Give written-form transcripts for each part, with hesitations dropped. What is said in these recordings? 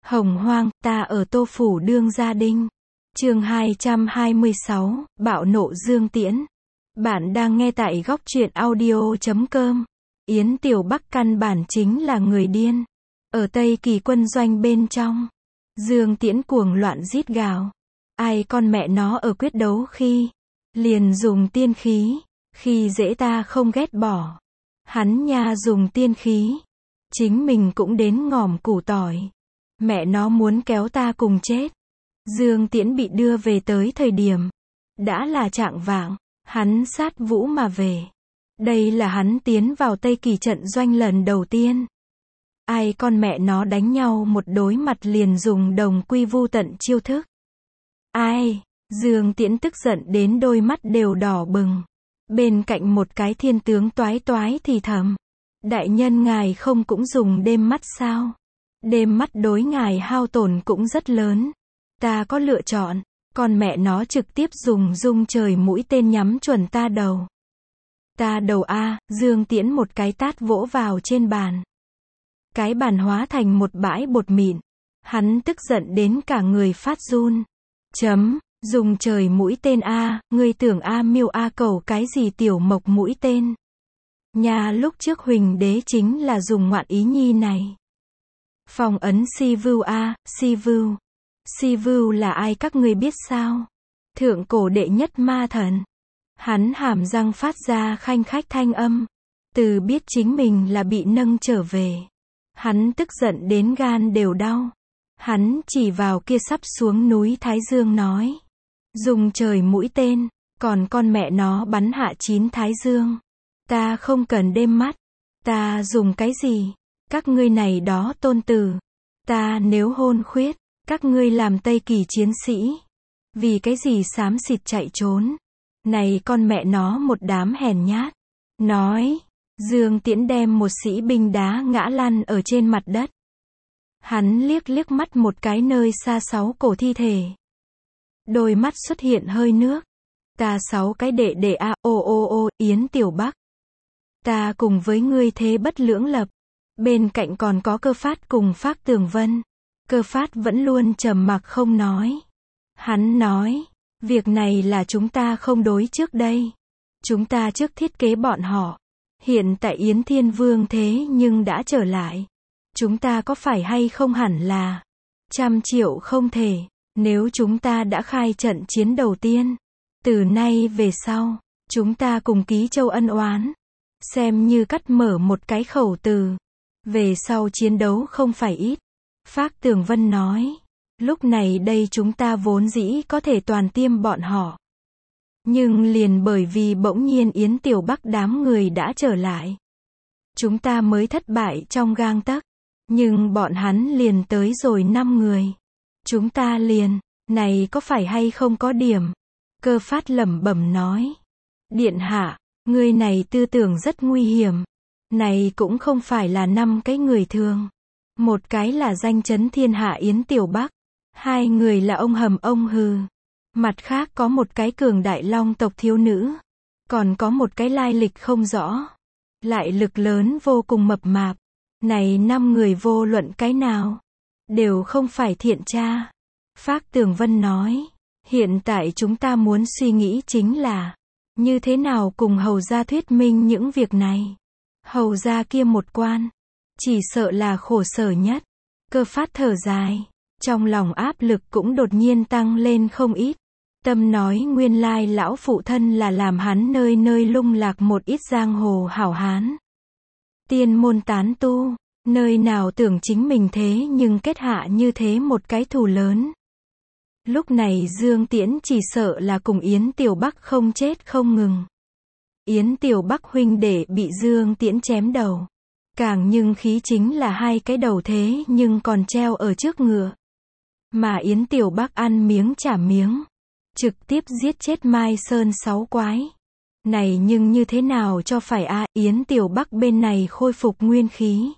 Hồng hoang, ta ở Tô Phủ đương gia đinh. Chương 226, bạo nộ Dương Tiễn. Bạn đang nghe tại góc truyện audio.com. Yến Tiểu Bắc căn bản chính là người điên. Ở Tây Kỳ quân doanh bên trong, Dương Tiễn cuồng loạn rít gào. Ai con mẹ nó ở quyết đấu khi liền dùng tiên khí, khi dễ ta không ghét bỏ. Hắn nha dùng tiên khí, chính mình cũng đến ngòm củ tỏi. Mẹ nó muốn kéo ta cùng chết. Dương Tiễn bị đưa về tới thời điểm đã là chạng vạng, hắn sát vũ mà về. Đây là hắn tiến vào Tây Kỳ trận doanh lần đầu tiên. Ai con mẹ nó đánh nhau một đối mặt liền dùng đồng quy vu tận chiêu thức. Ai? Dương Tiễn tức giận đến đôi mắt đều đỏ bừng. Bên cạnh một cái thiên tướng toái toái thì thầm. Đại nhân ngài không cũng dùng đêm mắt sao? Đêm mắt đối ngài hao tổn cũng rất lớn. Ta có lựa chọn, còn mẹ nó trực tiếp dùng dung trời mũi tên nhắm chuẩn ta đầu. Ta đầu a, Dương Tiễn một cái tát vỗ vào trên bàn. Cái bàn hóa thành một bãi bột mịn. Hắn tức giận đến cả người phát run. Dùng trời mũi tên a, ngươi tưởng a miêu a cầu cái gì tiểu mộc mũi tên. Nhà lúc trước Huỳnh đế chính là dùng ngoạn ý nhi này. Phong ấn Si Vưu a, Si Vưu. Si Vưu là ai các ngươi biết sao? Thượng cổ đệ nhất ma thần. Hắn hàm răng phát ra khanh khách thanh âm. Từ biết chính mình là bị nâng trở về. Hắn tức giận đến gan đều đau. Hắn chỉ vào kia sắp xuống núi Thái Dương nói. Dùng trời mũi tên, còn con mẹ nó bắn hạ 9 Thái Dương. Ta không cần đêm mắt. Ta dùng cái gì? Các ngươi này đó tôn tử. Ta nếu hôn khuyết, các ngươi làm Tây Kỳ chiến sĩ. Vì cái gì xám xịt chạy trốn? Này con mẹ nó một đám hèn nhát. Nói, Dương Tiễn đem một sĩ binh đá ngã lăn ở trên mặt đất. Hắn liếc liếc mắt một cái nơi xa 6 cổ thi thể. Đôi mắt xuất hiện hơi nước. Ta 6 cái đệ đệ a, ô, Yến Tiểu Bắc. Ta cùng với ngươi thế bất lưỡng lập. Bên cạnh còn có Cơ Phát cùng Phác Tường Vân. Cơ Phát vẫn luôn trầm mặc không nói. Hắn nói, việc này là chúng ta không đối trước đây. Chúng ta trước thiết kế bọn họ. Hiện tại Yến Thiên Vương thế nhưng đã trở lại. Chúng ta có phải hay không hẳn là 100 triệu không thể. Nếu chúng ta đã khai trận chiến đầu tiên, từ nay về sau, chúng ta cùng ký châu ân oán. Xem như cắt mở một cái khẩu từ. Về sau chiến đấu không phải ít. Phác Tường Vân nói. Lúc này đây chúng ta vốn dĩ có thể toàn tiêm bọn họ. Nhưng liền bởi vì bỗng nhiên Yến Tiểu Bắc đám người đã trở lại. Chúng ta mới thất bại trong gang tấc. Nhưng bọn hắn liền tới rồi 5 người. Chúng ta liền, này có phải hay không có điểm? Cơ Phát lẩm bẩm nói. Điện hạ, người này tư tưởng rất nguy hiểm. Này cũng không phải là 5 cái người thường. Một cái là danh chấn thiên hạ Yến Tiểu Bắc. 2 người là ông hầm ông hừ. Mặt khác có một cái cường đại long tộc thiếu nữ. Còn có một cái lai lịch không rõ. Lại lực lớn vô cùng mập mạp. Này 5 người vô luận cái nào. Đều không phải thiện tra. Phác Tường Vân nói. Hiện tại chúng ta muốn suy nghĩ chính là. Như thế nào cùng hầu gia thuyết minh những việc này. Hầu gia kia một quan. Chỉ sợ là khổ sở nhất. Cơ Phát thở dài. Trong lòng áp lực cũng đột nhiên tăng lên không ít. Tâm nói nguyên lai lão phụ thân là làm hắn nơi nơi lung lạc một ít giang hồ hảo hán. Tiên môn tán tu. Nơi nào tưởng chính mình thế nhưng kết hạ như thế một cái thù lớn. Lúc này Dương Tiễn chỉ sợ là cùng Yến Tiểu Bắc không chết không ngừng. Yến Tiểu Bắc huynh đệ bị Dương Tiễn chém đầu. Càng nhưng khí chính là 2 cái đầu thế nhưng còn treo ở trước ngựa. Mà Yến Tiểu Bắc ăn miếng trả miếng. Trực tiếp giết chết Mai Sơn 6 quái. Này nhưng như thế nào cho phải a, Yến Tiểu Bắc bên này khôi phục nguyên khí.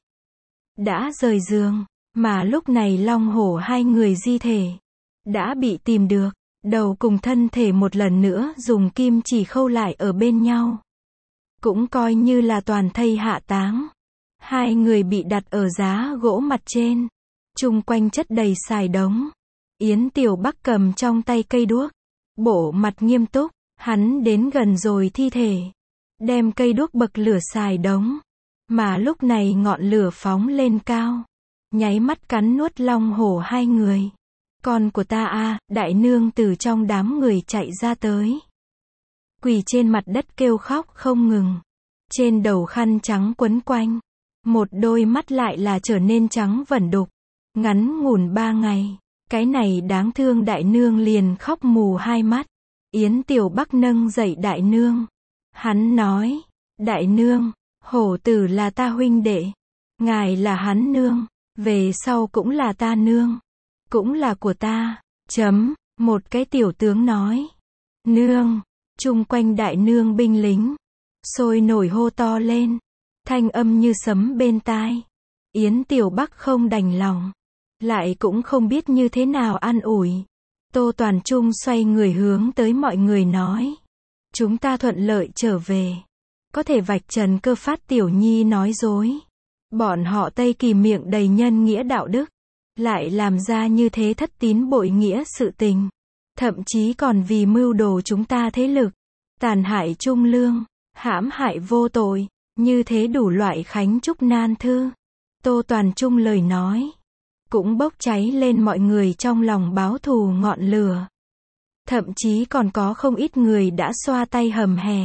Đã rời giường, mà lúc này Long Hổ 2 người di thể. Đã bị tìm được, đầu cùng thân thể một lần nữa dùng kim chỉ khâu lại ở bên nhau. Cũng coi như là toàn thây hạ táng. 2 người bị đặt ở giá gỗ mặt trên. chung quanh chất đầy xài đống. Yến Tiểu Bắc cầm trong tay cây đuốc, bộ mặt nghiêm túc, hắn đến gần rồi thi thể, đem cây đuốc bậc lửa xài đống, mà lúc này ngọn lửa phóng lên cao, nháy mắt cắn nuốt Long Hổ hai người. Con của ta a, đại nương từ trong đám người chạy ra tới, quỳ trên mặt đất kêu khóc không ngừng, trên đầu khăn trắng quấn quanh, một đôi mắt lại là trở nên trắng vẩn đục, ngắn ngủn 3 ngày, cái này đáng thương đại nương liền khóc mù hai mắt. Yến Tiểu Bắc nâng dậy đại nương, hắn nói, đại nương, hổ tử là ta huynh đệ, ngài là hắn nương, về sau cũng là ta nương, cũng là của ta, một cái tiểu tướng nói, nương, chung quanh đại nương binh lính, sôi nổi hô to lên, thanh âm như sấm bên tai. Yến Tiểu Bắc không đành lòng, lại cũng không biết như thế nào an ủi. Tô Toàn Trung xoay người hướng tới mọi người nói, chúng ta thuận lợi trở về, có thể vạch trần Cơ Phát tiểu nhi nói dối. Bọn họ Tây Kỳ miệng đầy nhân nghĩa đạo đức, lại làm ra như thế thất tín bội nghĩa sự tình, thậm chí còn vì mưu đồ chúng ta thế lực, tàn hại trung lương, hãm hại vô tội, như thế đủ loại khánh chúc nan thư. Tô Toàn Trung lời nói cũng bốc cháy lên mọi người trong lòng báo thù ngọn lửa. Thậm chí còn có không ít người đã xoa tay hầm hè,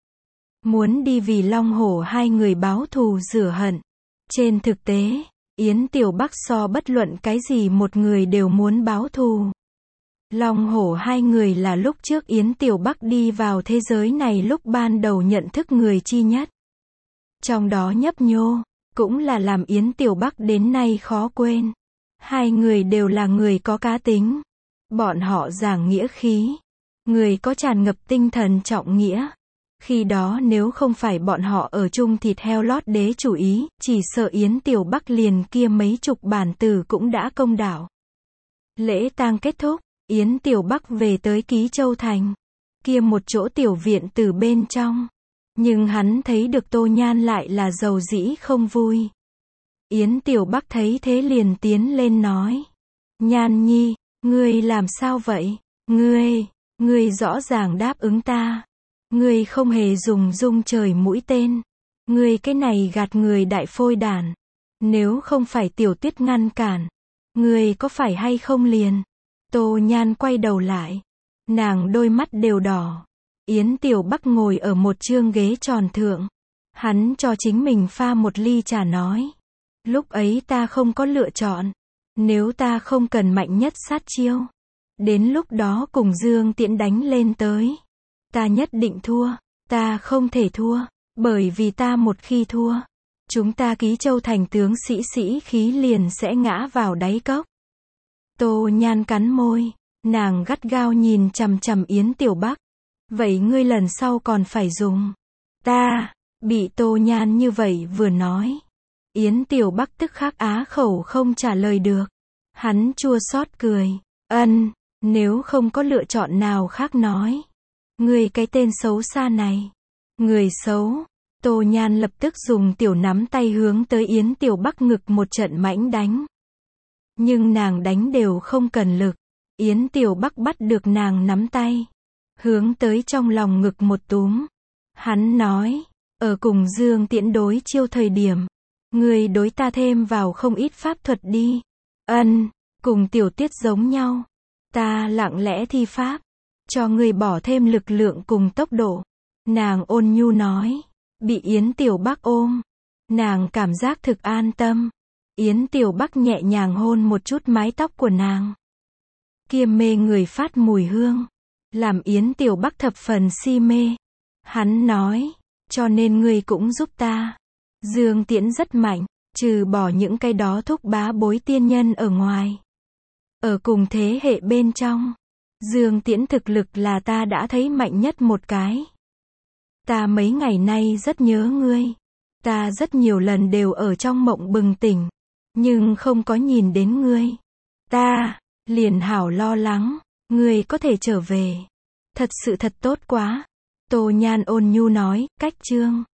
muốn đi vì Long Hổ hai người báo thù rửa hận. Trên thực tế, Yến Tiểu Bắc so bất luận cái gì một người đều muốn báo thù. Long Hổ hai người là lúc trước Yến Tiểu Bắc đi vào thế giới này lúc ban đầu nhận thức người chi nhất. Trong đó nhấp nhô, cũng là làm Yến Tiểu Bắc đến nay khó quên. Hai người đều là người có cá tính. Bọn họ giảng nghĩa khí. Người có tràn ngập tinh thần trọng nghĩa. Khi đó nếu không phải bọn họ ở chung thịt heo lót đế chủ ý, chỉ sợ Yến Tiểu Bắc liền kia mấy chục bản tử cũng đã công đảo. Lễ tang kết thúc, Yến Tiểu Bắc về tới Ký Châu Thành. Kia một chỗ tiểu viện từ bên trong. Nhưng hắn thấy được Tô Nhan lại là dầu dĩ không vui. Yến Tiểu Bắc thấy thế liền tiến lên nói. Nhan nhi, ngươi làm sao vậy? Ngươi rõ ràng đáp ứng ta. Ngươi không hề dùng dung trời mũi tên. Ngươi cái này gạt người đại phôi đản. Nếu không phải Tiểu Tuyết ngăn cản, ngươi có phải hay không liền? Tô Nhan quay đầu lại. Nàng đôi mắt đều đỏ. Yến Tiểu Bắc ngồi ở một chương ghế tròn thượng. Hắn cho chính mình pha một ly trà nói. Lúc ấy ta không có lựa chọn. Nếu ta không cần mạnh nhất sát chiêu, đến lúc đó cùng Dương Tiễn đánh lên tới, ta nhất định thua. Ta không thể thua, bởi vì ta một khi thua, chúng ta Ký Châu Thành tướng sĩ khí liền sẽ ngã vào đáy cốc. Tô Nhan cắn môi, nàng gắt gao nhìn chằm chằm Yến Tiểu Bắc. Vậy ngươi lần sau còn phải dùng. Ta, bị Tô Nhan như vậy vừa nói. Yến Tiểu Bắc tức khắc á khẩu không trả lời được. Hắn chua xót cười. Nếu không có lựa chọn nào khác nói. Ngươi cái tên xấu xa này. Người xấu. Tô Nhan lập tức dùng tiểu nắm tay hướng tới Yến Tiểu Bắc ngực một trận mãnh đánh. Nhưng nàng đánh đều không cần lực. Yến Tiểu Bắc bắt được nàng nắm tay, hướng tới trong lòng ngực một túm. Hắn nói, ở cùng Dương Tiễn đối chiêu thời điểm, người đối ta thêm vào không ít pháp thuật đi. Cùng Tiểu Tiết giống nhau. Ta lặng lẽ thi pháp, cho người bỏ thêm lực lượng cùng tốc độ. Nàng ôn nhu nói, bị Yến Tiểu Bắc ôm. Nàng cảm giác thực an tâm. Yến Tiểu Bắc nhẹ nhàng hôn một chút mái tóc của nàng. Kia mê người phát mùi hương, làm Yến Tiểu Bắc thập phần si mê. Hắn nói, cho nên ngươi cũng giúp ta. Dương Tiễn rất mạnh, trừ bỏ những cái đó thúc bá bối tiên nhân ở ngoài. Ở cùng thế hệ bên trong, Dương Tiễn thực lực là ta đã thấy mạnh nhất một cái. Ta mấy ngày nay rất nhớ ngươi. Ta rất nhiều lần đều ở trong mộng bừng tỉnh, nhưng không có nhìn đến ngươi. Ta liền hảo lo lắng, ngươi có thể trở về. Thật sự thật tốt quá. Tô Nhan ôn nhu nói, cách chương.